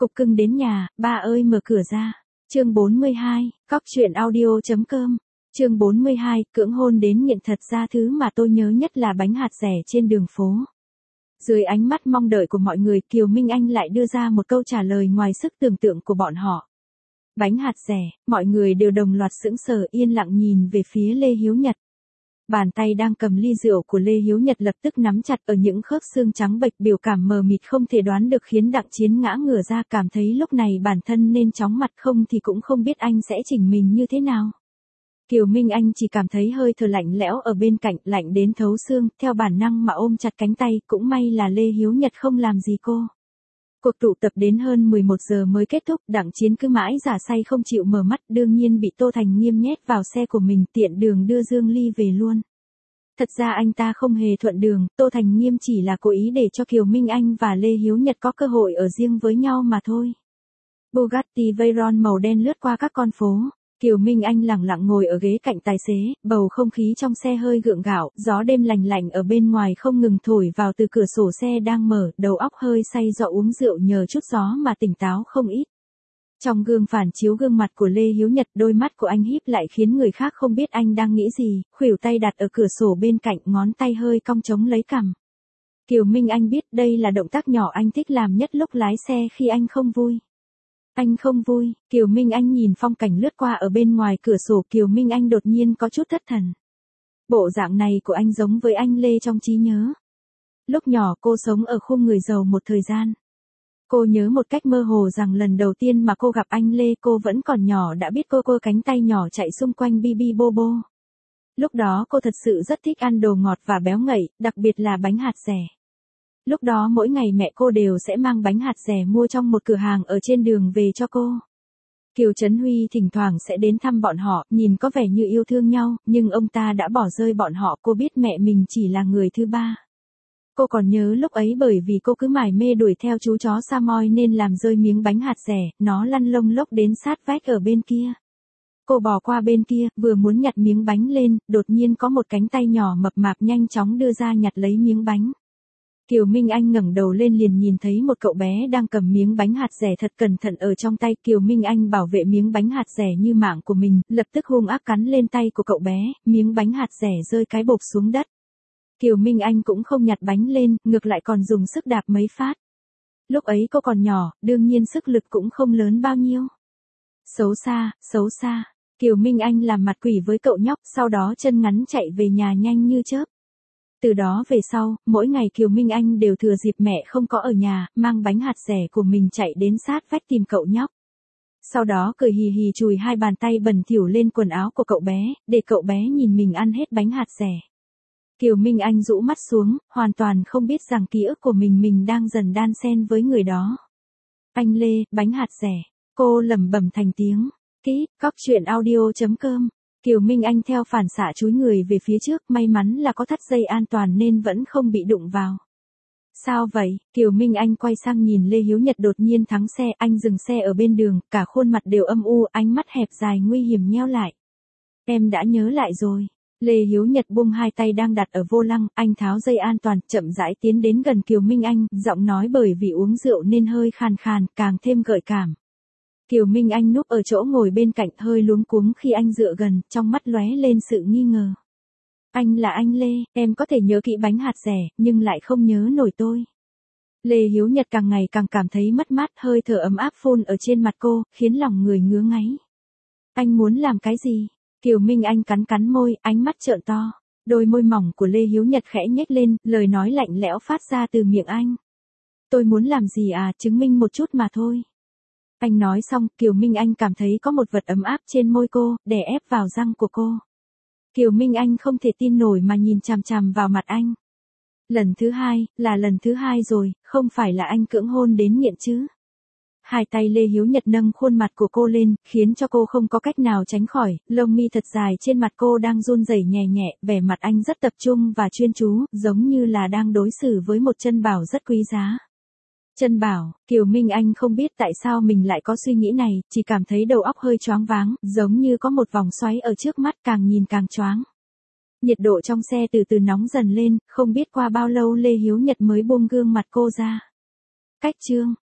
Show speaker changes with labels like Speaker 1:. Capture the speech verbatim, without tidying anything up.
Speaker 1: Cục cưng đến nhà, ba ơi mở cửa ra. Chương bốn mươi hai, cóc truyện audio.com. Chương bốn mươi hai, cưỡng hôn đến nghiện. Thật ra thứ mà tôi nhớ nhất là bánh hạt dẻ trên đường phố. Dưới ánh mắt mong đợi của mọi người, Kiều Minh Anh lại đưa ra một câu trả lời ngoài sức tưởng tượng của bọn họ. Bánh hạt dẻ, mọi người đều đồng loạt sững sờ yên lặng nhìn về phía Lê Hiếu Nhật. Bàn tay đang cầm ly rượu của Lê Hiếu Nhật lập tức nắm chặt ở những khớp xương trắng bệch, biểu cảm mờ mịt không thể đoán được khiến Đặng Chiến ngã ngửa ra, cảm thấy lúc này bản thân nên chóng mặt, không thì cũng không biết anh sẽ chỉnh mình như thế nào. Kiều Minh Anh chỉ cảm thấy hơi thở lạnh lẽo ở bên cạnh, lạnh đến thấu xương, theo bản năng mà ôm chặt cánh tay, cũng may là Lê Hiếu Nhật không làm gì cô. Cuộc tụ tập đến hơn mười một giờ mới kết thúc, Đặng Chiến cứ mãi giả say không chịu mở mắt, đương nhiên bị Tô Thành Nghiêm nhét vào xe của mình, tiện đường đưa Dương Ly về luôn. Thật ra anh ta không hề thuận đường, Tô Thành Nghiêm chỉ là cố ý để cho Kiều Minh Anh và Lê Hiếu Nhật có cơ hội ở riêng với nhau mà thôi. Bugatti Veyron màu đen lướt qua các con phố. Kiều Minh Anh lẳng lặng ngồi ở ghế cạnh tài xế, bầu không khí trong xe hơi gượng gạo, gió đêm lành lạnh ở bên ngoài không ngừng thổi vào từ cửa sổ xe đang mở, đầu óc hơi say do uống rượu nhờ chút gió mà tỉnh táo không ít. Trong gương phản chiếu gương mặt của Lê Hiếu Nhật, đôi mắt của anh híp lại khiến người khác không biết anh đang nghĩ gì, khuỷu tay đặt ở cửa sổ bên cạnh, ngón tay hơi cong chống lấy cằm. Kiều Minh Anh biết đây là động tác nhỏ anh thích làm nhất lúc lái xe khi anh không vui. Anh không vui, Kiều Minh Anh nhìn phong cảnh lướt qua ở bên ngoài cửa sổ, Kiều Minh Anh đột nhiên có chút thất thần. Bộ dạng này của anh giống với anh Lê trong trí nhớ. Lúc nhỏ cô sống ở khu người giàu một thời gian. Cô nhớ một cách mơ hồ rằng lần đầu tiên mà cô gặp anh Lê, cô vẫn còn nhỏ đã biết cô cô cánh tay nhỏ chạy xung quanh bi bi bô bô. Lúc đó cô thật sự rất thích ăn đồ ngọt và béo ngậy, đặc biệt là bánh hạt dẻ. Lúc đó mỗi ngày mẹ cô đều sẽ mang bánh hạt dẻ mua trong một cửa hàng ở trên đường về cho cô. Kiều Trấn Huy thỉnh thoảng sẽ đến thăm bọn họ, nhìn có vẻ như yêu thương nhau, nhưng ông ta đã bỏ rơi bọn họ, cô biết mẹ mình chỉ là người thứ ba. Cô còn nhớ lúc ấy bởi vì cô cứ mải mê đuổi theo chú chó Samoy nên làm rơi miếng bánh hạt dẻ, nó lăn lông lốc đến sát vách ở bên kia. Cô bò qua bên kia, vừa muốn nhặt miếng bánh lên, đột nhiên có một cánh tay nhỏ mập mạp nhanh chóng đưa ra nhặt lấy miếng bánh. Kiều Minh Anh ngẩng đầu lên liền nhìn thấy một cậu bé đang cầm miếng bánh hạt dẻ thật cẩn thận ở trong tay. Kiều Minh Anh bảo vệ miếng bánh hạt dẻ như mạng của mình, lập tức hung ác cắn lên tay của cậu bé, miếng bánh hạt dẻ rơi cái bộp xuống đất. Kiều Minh Anh cũng không nhặt bánh lên, ngược lại còn dùng sức đạp mấy phát. Lúc ấy cô còn nhỏ, đương nhiên sức lực cũng không lớn bao nhiêu. Xấu xa, xấu xa. Kiều Minh Anh làm mặt quỷ với cậu nhóc, sau đó chân ngắn chạy về nhà nhanh như chớp. Từ đó về sau, mỗi ngày Kiều Minh Anh đều thừa dịp mẹ không có ở nhà, mang bánh hạt dẻ của mình chạy đến sát vách tìm cậu nhóc. Sau đó cười hì hì chùi hai bàn tay bẩn thỉu lên quần áo của cậu bé, để cậu bé nhìn mình ăn hết bánh hạt dẻ. Kiều Minh Anh rũ mắt xuống, hoàn toàn không biết rằng ký ức của mình mình đang dần đan xen với người đó. Anh Lê, bánh hạt dẻ. Cô lẩm bẩm thành tiếng. Ký, cóc truyện audio.com. Kiều Minh Anh theo phản xạ chúi người về phía trước, may mắn là có thắt dây an toàn nên vẫn không bị đụng vào. Sao vậy? Kiều Minh Anh quay sang nhìn Lê Hiếu Nhật đột nhiên thắng xe, anh dừng xe ở bên đường, cả khuôn mặt đều âm u, ánh mắt hẹp dài nguy hiểm nheo lại. Em đã nhớ lại rồi. Lê Hiếu Nhật buông hai tay đang đặt ở vô lăng, anh tháo dây an toàn, chậm rãi tiến đến gần Kiều Minh Anh, giọng nói bởi vì uống rượu nên hơi khàn khàn, càng thêm gợi cảm. Kiều Minh Anh núp ở chỗ ngồi bên cạnh, hơi luống cuống khi anh dựa gần, trong mắt lóe lên sự nghi ngờ. Anh là anh Lê, em có thể nhớ kỹ bánh hạt dẻ, nhưng lại không nhớ nổi tôi. Lê Hiếu Nhật càng ngày càng cảm thấy mất mát, hơi thở ấm áp phun ở trên mặt cô, khiến lòng người ngứa ngáy. Anh muốn làm cái gì? Kiều Minh Anh cắn cắn môi, ánh mắt trợn to. Đôi môi mỏng của Lê Hiếu Nhật khẽ nhếch lên, lời nói lạnh lẽo phát ra từ miệng anh. Tôi muốn làm gì à, chứng minh một chút mà thôi. Anh nói xong, Kiều Minh Anh cảm thấy có một vật ấm áp trên môi cô, đè ép vào răng của cô. Kiều Minh Anh không thể tin nổi mà nhìn chằm chằm vào mặt anh. Lần thứ hai, là lần thứ hai rồi, không phải là anh cưỡng hôn đến nghiện chứ. Hai tay Lê Hiếu Nhật nâng khuôn mặt của cô lên, khiến cho cô không có cách nào tránh khỏi, lông mi thật dài trên mặt cô đang run rẩy nhẹ nhẹ, vẻ mặt anh rất tập trung và chuyên chú, giống như là đang đối xử với một chân bảo rất quý giá. Chân bảo, Kiều Minh Anh không biết tại sao mình lại có suy nghĩ này, chỉ cảm thấy đầu óc hơi choáng váng, giống như có một vòng xoáy ở trước mắt, càng nhìn càng choáng. Nhiệt độ trong xe từ từ nóng dần lên, không biết qua bao lâu Lê Hiếu Nhật mới buông gương mặt cô ra. Cách chương,